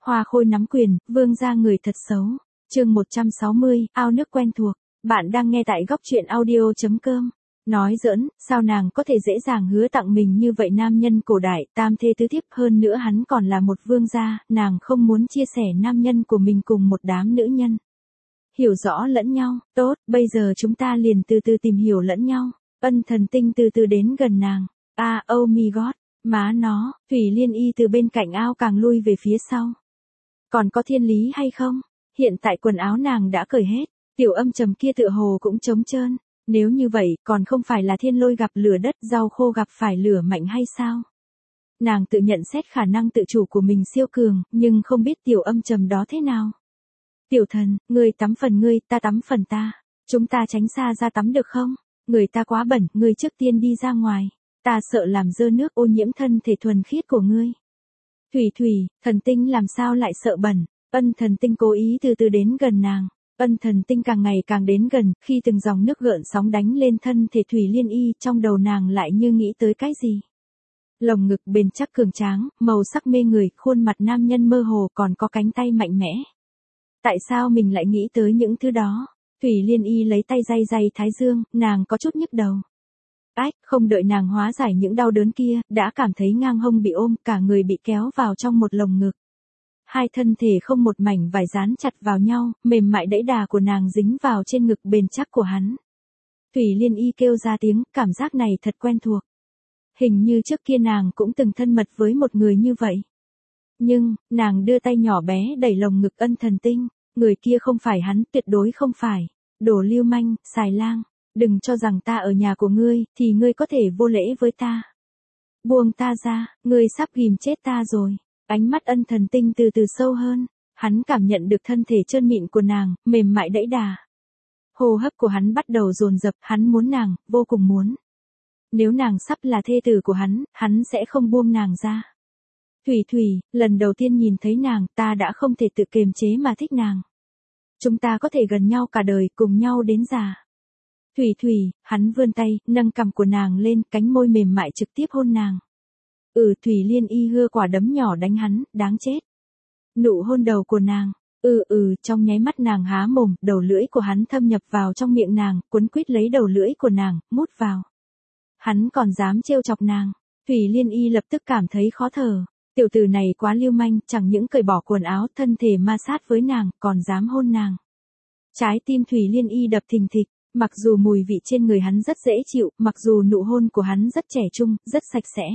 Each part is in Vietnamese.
Hoa Khôi nắm quyền, vương gia người thật xấu. Chương 160, ao nước quen thuộc. Bạn đang nghe tại góc truyện audio.com. Nói giỡn, sao nàng có thể dễ dàng hứa tặng mình như vậy, nam nhân cổ đại, tam thê tứ thiếp, hơn nữa hắn còn là một vương gia, nàng không muốn chia sẻ nam nhân của mình cùng một đám nữ nhân. Hiểu rõ lẫn nhau, tốt, bây giờ chúng ta liền từ từ tìm hiểu lẫn nhau. Ân Thần Tinh từ từ đến gần nàng. Oh my god, má nó, Thủy Liên Y từ bên cạnh ao càng lui về phía sau. Còn có thiên lý hay không? Hiện tại quần áo nàng đã cởi hết, tiểu âm trầm kia tựa hồ cũng trống trơn. Nếu như vậy, còn không phải là thiên lôi gặp lửa đất, rau khô gặp phải lửa mạnh hay sao? Nàng tự nhận xét khả năng tự chủ của mình siêu cường, nhưng không biết tiểu âm trầm đó thế nào. Tiểu thần, ngươi tắm phần ngươi, ta tắm phần ta. Chúng ta tránh xa ra tắm được không? Người ta quá bẩn, ngươi trước tiên đi ra ngoài. Ta sợ làm dơ nước ô nhiễm thân thể thuần khiết của ngươi. Thủy, Thần Tinh làm sao lại sợ bẩn? Ân Thần Tinh cố ý từ từ đến gần nàng. Ân Thần Tinh càng ngày càng đến gần, khi từng dòng nước gợn sóng đánh lên thân thể Thủy Liên Y, trong đầu nàng lại như nghĩ tới cái gì. Lồng ngực bền chắc cường tráng, màu sắc mê người, khuôn mặt nam nhân mơ hồ, còn có cánh tay mạnh mẽ. Tại sao mình lại nghĩ tới những thứ đó? Thủy Liên Y lấy tay day thái dương, nàng có chút nhức đầu. Không đợi nàng hóa giải những đau đớn kia, đã cảm thấy ngang hông bị ôm, cả người bị kéo vào trong một lồng ngực. Hai thân thể không một mảnh vải dán chặt vào nhau, mềm mại đẫy đà của nàng dính vào trên ngực bền chắc của hắn. Thủy Liên Y kêu ra tiếng, cảm giác này thật quen thuộc. Hình như trước kia nàng cũng từng thân mật với một người như vậy. Nhưng, nàng đưa tay nhỏ bé đẩy lồng ngực Ân Thần Tinh, người kia không phải hắn, tuyệt đối không phải. Đồ lưu manh, xài lang, đừng cho rằng ta ở nhà của ngươi, thì ngươi có thể vô lễ với ta. Buông ta ra, ngươi sắp ghim chết ta rồi. Ánh mắt Ân Thần Tinh từ từ sâu hơn, hắn cảm nhận được thân thể trơn mịn của nàng, mềm mại đẫy đà. Hô hấp của hắn bắt đầu dồn dập, hắn muốn nàng, vô cùng muốn. Nếu nàng sắp là thê tử của hắn sẽ không buông nàng ra. Thủy, lần đầu tiên nhìn thấy nàng, ta đã không thể tự kiềm chế mà thích nàng. Chúng ta có thể gần nhau cả đời, cùng nhau đến già. Thủy, hắn vươn tay, nâng cằm của nàng lên, cánh môi mềm mại trực tiếp hôn nàng. Thủy Liên Y hưa quả đấm nhỏ đánh hắn, đáng chết. Nụ hôn đầu của nàng. Trong nháy mắt nàng há mồm, đầu lưỡi của hắn thâm nhập vào trong miệng nàng, quấn quýt lấy đầu lưỡi của nàng, mút vào. Hắn còn dám trêu chọc nàng. Thủy Liên Y lập tức cảm thấy khó thở. Tiểu tử này quá lưu manh, chẳng những cởi bỏ quần áo, thân thể ma sát với nàng, còn dám hôn nàng. Trái tim Thủy Liên Y đập thình thịch, mặc dù mùi vị trên người hắn rất dễ chịu, mặc dù nụ hôn của hắn rất trẻ trung, rất sạch sẽ.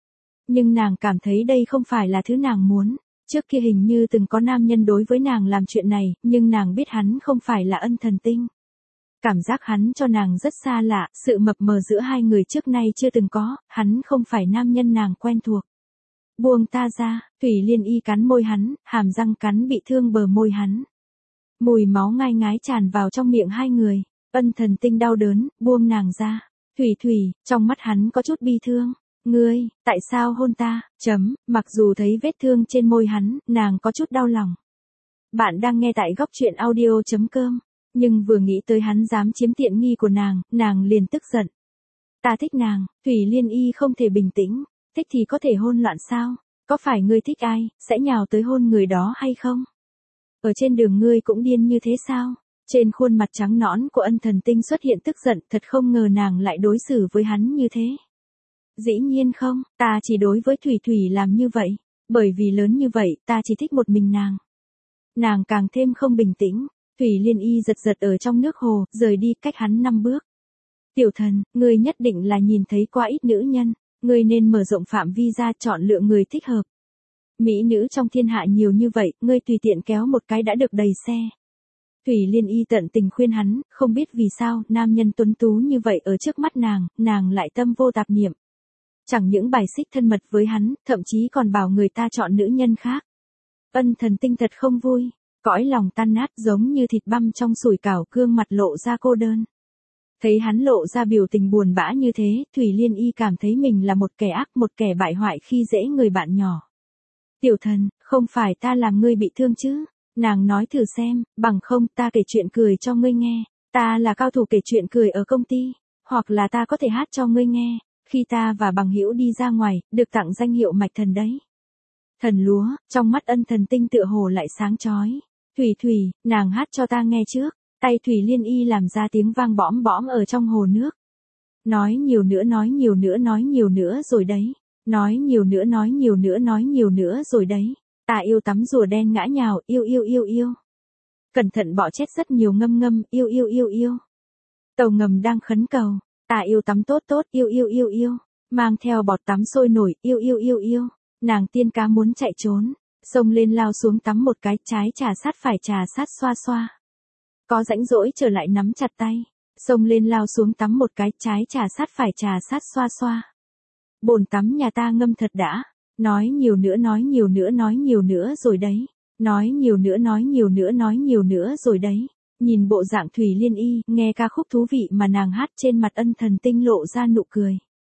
Nhưng nàng cảm thấy đây không phải là thứ nàng muốn. Trước kia hình như từng có nam nhân đối với nàng làm chuyện này, nhưng nàng biết hắn không phải là Ân Thần Tinh. Cảm giác hắn cho nàng rất xa lạ, sự mập mờ giữa hai người trước nay chưa từng có, hắn không phải nam nhân nàng quen thuộc. Buông ta ra, Thủy Liên Y cắn môi hắn, hàm răng cắn bị thương bờ môi hắn. Mùi máu ngai ngái tràn vào trong miệng hai người. Ân Thần Tinh đau đớn, buông nàng ra. Thủy, trong mắt hắn có chút bi thương. Ngươi, tại sao hôn ta? Mặc dù thấy vết thương trên môi hắn, nàng có chút đau lòng. Bạn đang nghe tại góc truyện audio.com. Nhưng vừa nghĩ tới hắn dám chiếm tiện nghi của nàng liền tức giận. Ta thích nàng, Thủy Liên Y không thể bình tĩnh. Thích thì có thể hôn loạn sao? Có phải ngươi thích ai, sẽ nhào tới hôn người đó hay không? Ở trên đường ngươi cũng điên như thế sao? Trên khuôn mặt trắng nõn của Ân Thần Tinh xuất hiện tức giận, thật không ngờ nàng lại đối xử với hắn như thế. Dĩ nhiên không, ta chỉ đối với Thủy làm như vậy. Bởi vì lớn như vậy, ta chỉ thích một mình nàng. Nàng càng thêm không bình tĩnh. Thủy Liên Y giật ở trong nước hồ, rời đi cách hắn 5 bước. Tiểu thần, ngươi nhất định là nhìn thấy quá ít nữ nhân. Ngươi nên mở rộng phạm vi ra, chọn lựa người thích hợp. Mỹ nữ trong thiên hạ nhiều như vậy, ngươi tùy tiện kéo một cái đã được đầy xe. Thủy Liên Y tận tình khuyên hắn, không biết vì sao, nam nhân tuấn tú như vậy ở trước mắt nàng lại tâm vô tạp niệm. Chẳng những bài xích thân mật với hắn, thậm chí còn bảo người ta chọn nữ nhân khác. Ân Thần Tinh thật không vui, cõi lòng tan nát giống như thịt băm trong sủi cảo, gương mặt lộ ra cô đơn. Thấy hắn lộ ra biểu tình buồn bã như thế, Thủy Liên Y cảm thấy mình là một kẻ ác, một kẻ bại hoại khi dễ người bạn nhỏ. Tiểu thần, không phải ta làm ngươi bị thương chứ? Nàng nói thử xem, bằng không ta kể chuyện cười cho ngươi nghe. Ta là cao thủ kể chuyện cười ở công ty, hoặc là ta có thể hát cho ngươi nghe. Khi ta và bằng hữu đi ra ngoài, được tặng danh hiệu mạch thần đấy. Thần lúa, trong mắt Ân Thần Tinh tựa hồ lại sáng chói. Thủy Thủy, nàng hát cho ta nghe trước. Tay Thủy Liên Y làm ra tiếng vang bõm bõm ở trong hồ nước. Nói nhiều nữa, nói nhiều nữa, nói nhiều nữa rồi đấy. Nói nhiều nữa, nói nhiều nữa, nói nhiều nữa rồi đấy. Ta yêu tắm rùa đen ngã nhào, yêu yêu yêu yêu. Cẩn thận bọ chết rất nhiều ngâm ngâm, yêu yêu yêu yêu. Tàu ngầm đang khấn cầu. Ta yêu tắm tốt tốt, yêu yêu yêu yêu. Mang theo bọt tắm sôi nổi, yêu yêu yêu yêu. Nàng tiên cá muốn chạy trốn. Xông lên lao xuống tắm một cái, trái trà sát phải trà sát xoa xoa. Có rãnh rỗi trở lại nắm chặt tay. Xông lên lao xuống tắm một cái, trái trà sát phải trà sát xoa xoa. Bồn tắm nhà ta ngâm thật đã. Nói nhiều nữa, nói nhiều nữa, nói nhiều nữa rồi đấy. Nói nhiều nữa, nói nhiều nữa, nói nhiều nữa rồi đấy. Nhìn bộ dạng Thủy Liên Y, nghe ca khúc thú vị mà nàng hát, trên mặt Ân Thần Tinh lộ ra nụ cười.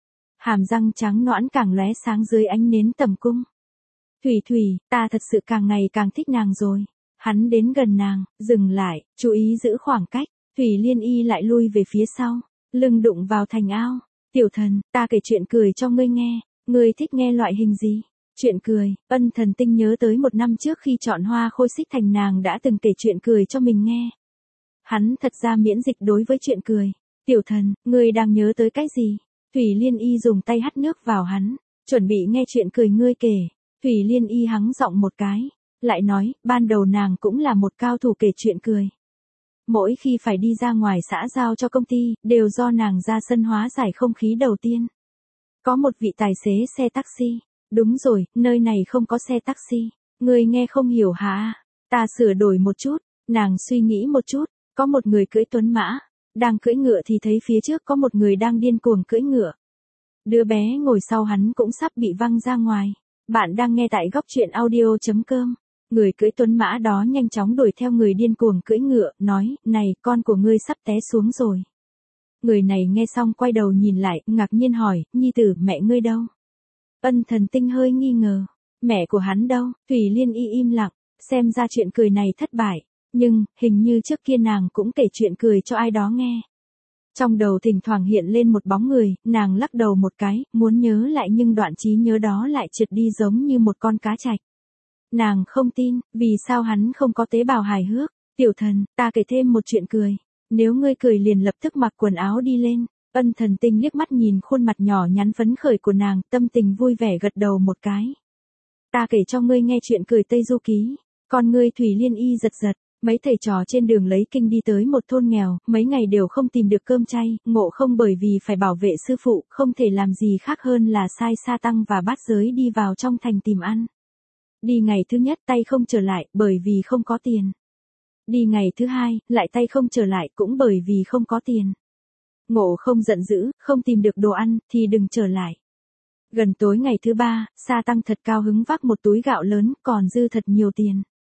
Hàm răng trắng nõn càng lóe sáng dưới ánh nến tầm cung. Thủy Thủy, ta thật sự càng ngày càng thích nàng rồi. Hắn đến gần nàng, dừng lại, chú ý giữ khoảng cách. Thủy Liên Y lại lui về phía sau, lưng đụng vào thành ao. Tiểu thần, ta kể chuyện cười cho ngươi nghe. Ngươi thích nghe loại hình gì? Chuyện cười. Ân Thần Tinh nhớ tới một năm trước khi chọn Hoa Khôi Xích Thành, nàng đã từng kể chuyện cười cho mình nghe. Hắn thật ra miễn dịch đối với chuyện cười. Tiểu thần, ngươi đang nhớ tới cái gì? Thủy Liên Y dùng tay hắt nước vào hắn, chuẩn bị nghe chuyện cười ngươi kể. Thủy Liên Y hắng giọng một cái, lại nói, ban đầu nàng cũng là một cao thủ kể chuyện cười. Mỗi khi phải đi ra ngoài xã giao cho công ty, đều do nàng ra sân hóa giải không khí đầu tiên. Có một vị tài xế xe taxi. Đúng rồi, nơi này không có xe taxi. Ngươi nghe không hiểu hả? Ta sửa đổi một chút. Nàng suy nghĩ một chút. Có một người cưỡi tuấn mã. Đang cưỡi ngựa thì thấy phía trước có một người đang điên cuồng cưỡi ngựa. Đứa bé ngồi sau hắn cũng sắp bị văng ra ngoài. Bạn đang nghe tại góc truyện audio.com. Người cưỡi tuấn mã đó nhanh chóng đuổi theo người điên cuồng cưỡi ngựa, nói, này, con của ngươi sắp té xuống rồi. Người này nghe xong quay đầu nhìn lại, ngạc nhiên hỏi, nhi tử, mẹ ngươi đâu? Ân Thần Tinh hơi nghi ngờ. Mẹ của hắn đâu? Thủy Liên Y im lặng, xem ra chuyện cười này thất bại. Nhưng, hình như trước kia nàng cũng kể chuyện cười cho ai đó nghe. Trong đầu thỉnh thoảng hiện lên một bóng người, nàng lắc đầu một cái, muốn nhớ lại nhưng đoạn trí nhớ đó lại trượt đi giống như một con cá trạch. Nàng không tin, vì sao hắn không có tế bào hài hước. Tiểu thần, ta kể thêm một chuyện cười. Nếu ngươi cười liền lập tức mặc quần áo đi lên. Ân Thần Tinh liếc mắt nhìn khuôn mặt nhỏ nhắn phấn khởi của nàng, tâm tình vui vẻ gật đầu một cái. Ta kể cho ngươi nghe chuyện cười Tây Du Ký. Con ngươi Thủy Liên Y giật giật. Mấy thầy trò trên đường lấy kinh đi tới một thôn nghèo, mấy ngày đều không tìm được cơm chay, Ngộ Không bởi vì phải bảo vệ sư phụ, không thể làm gì khác hơn là sai Sa Tăng và Bát Giới đi vào trong thành tìm ăn. Đi ngày thứ nhất tay không trở lại, bởi vì không có tiền. Đi ngày thứ hai, lại tay không trở lại, cũng bởi vì không có tiền. Ngộ Không giận dữ, không tìm được đồ ăn, thì đừng trở lại. Gần tối ngày thứ ba, Sa Tăng thật cao hứng vác một túi gạo lớn, còn dư thật nhiều tiền.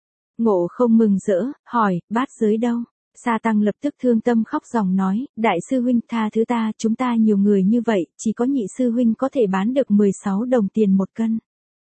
Ngộ Không mừng rỡ, hỏi, Bát Giới đâu? Sa Tăng lập tức thương tâm khóc ròng nói, đại sư huynh tha thứ ta, chúng ta nhiều người như vậy, chỉ có nhị sư huynh có thể bán được 16 đồng tiền một cân.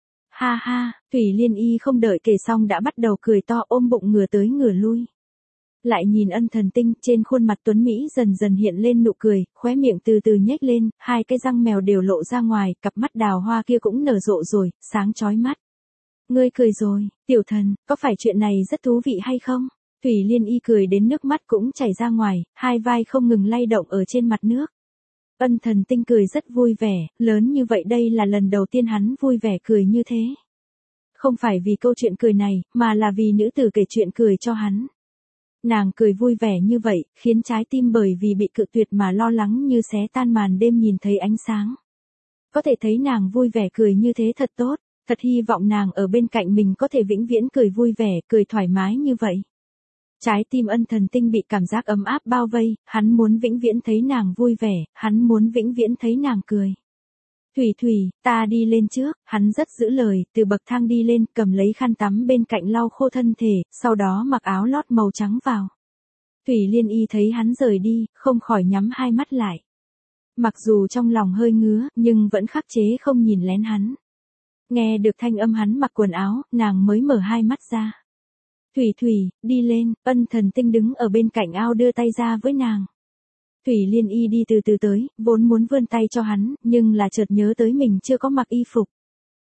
Ha ha, Thủy Liên Y không đợi kể xong đã bắt đầu cười to, ôm bụng ngửa tới ngửa lui. Lại nhìn Ân Thần Tinh, trên khuôn mặt tuấn Mỹ dần dần hiện lên nụ cười, khóe miệng từ từ nhếch lên, hai cái răng mèo đều lộ ra ngoài, cặp mắt đào hoa kia cũng nở rộ rồi, sáng chói mắt. Ngươi cười rồi, tiểu thần, có phải chuyện này rất thú vị hay không? Thủy Liên Y cười đến nước mắt cũng chảy ra ngoài, hai vai không ngừng lay động ở trên mặt nước. Ân Thần Tinh cười rất vui vẻ, lớn như vậy đây là lần đầu tiên hắn vui vẻ cười như thế. Không phải vì câu chuyện cười này, mà là vì nữ tử kể chuyện cười cho hắn. Nàng cười vui vẻ như vậy, khiến trái tim bởi vì bị cự tuyệt mà lo lắng như xé tan màn đêm nhìn thấy ánh sáng. Có thể thấy nàng vui vẻ cười như thế thật tốt, thật hy vọng nàng ở bên cạnh mình có thể vĩnh viễn cười vui vẻ, cười thoải mái như vậy. Trái tim Ân Thần Tinh bị cảm giác ấm áp bao vây, hắn muốn vĩnh viễn thấy nàng vui vẻ, hắn muốn vĩnh viễn thấy nàng cười. Thủy Thủy, ta đi lên trước, hắn rất giữ lời, từ bậc thang đi lên, cầm lấy khăn tắm bên cạnh lau khô thân thể, sau đó mặc áo lót màu trắng vào. Thủy Liên Y thấy hắn rời đi, không khỏi nhắm hai mắt lại. Mặc dù trong lòng hơi ngứa, nhưng vẫn khắc chế không nhìn lén hắn. Nghe được thanh âm hắn mặc quần áo, nàng mới mở hai mắt ra. Thủy Thủy, đi lên, Ân Thần Tinh đứng ở bên cạnh ao đưa tay ra với nàng. Thủy Liên Y đi từ từ tới, vốn muốn vươn tay cho hắn, nhưng là chợt nhớ tới mình chưa có mặc y phục.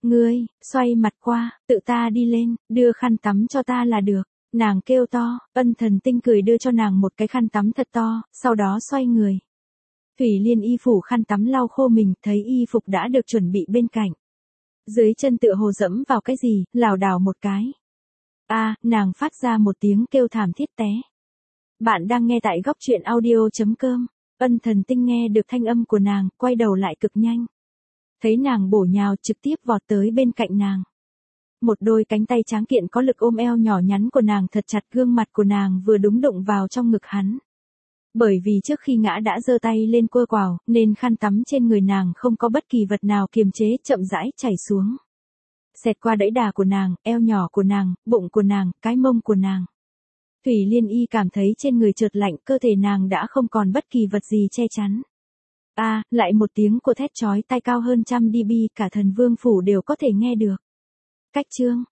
Ngươi, xoay mặt qua, tự ta đi lên, đưa khăn tắm cho ta là được. Nàng kêu to, Ân Thần Tinh cười đưa cho nàng một cái khăn tắm thật to, sau đó xoay người. Thủy Liên Y phủ khăn tắm lau khô mình, thấy y phục đã được chuẩn bị bên cạnh. Dưới chân tựa hồ dẫm vào cái gì, lảo đảo một cái. Nàng phát ra một tiếng kêu thảm thiết té. Bạn đang nghe tại góc truyện audio.com. Ân Thần Tinh nghe được thanh âm của nàng, quay đầu lại cực nhanh. Thấy nàng bổ nhào trực tiếp vọt tới bên cạnh nàng. Một đôi cánh tay tráng kiện có lực ôm eo nhỏ nhắn của nàng thật chặt, gương mặt của nàng vừa đúng đụng vào trong ngực hắn. Bởi vì trước khi ngã đã giơ tay lên quơ quào, nên khăn tắm trên người nàng không có bất kỳ vật nào kiềm chế, chậm rãi chảy xuống. Xẹt qua đẫy đà của nàng, eo nhỏ của nàng, bụng của nàng, cái mông của nàng. Thủy Liên Y cảm thấy trên người chợt lạnh, cơ thể nàng đã không còn bất kỳ vật gì che chắn. Lại một tiếng của thét chói tai cao hơn 100 dB, cả Thần Vương phủ đều có thể nghe được. Cách chương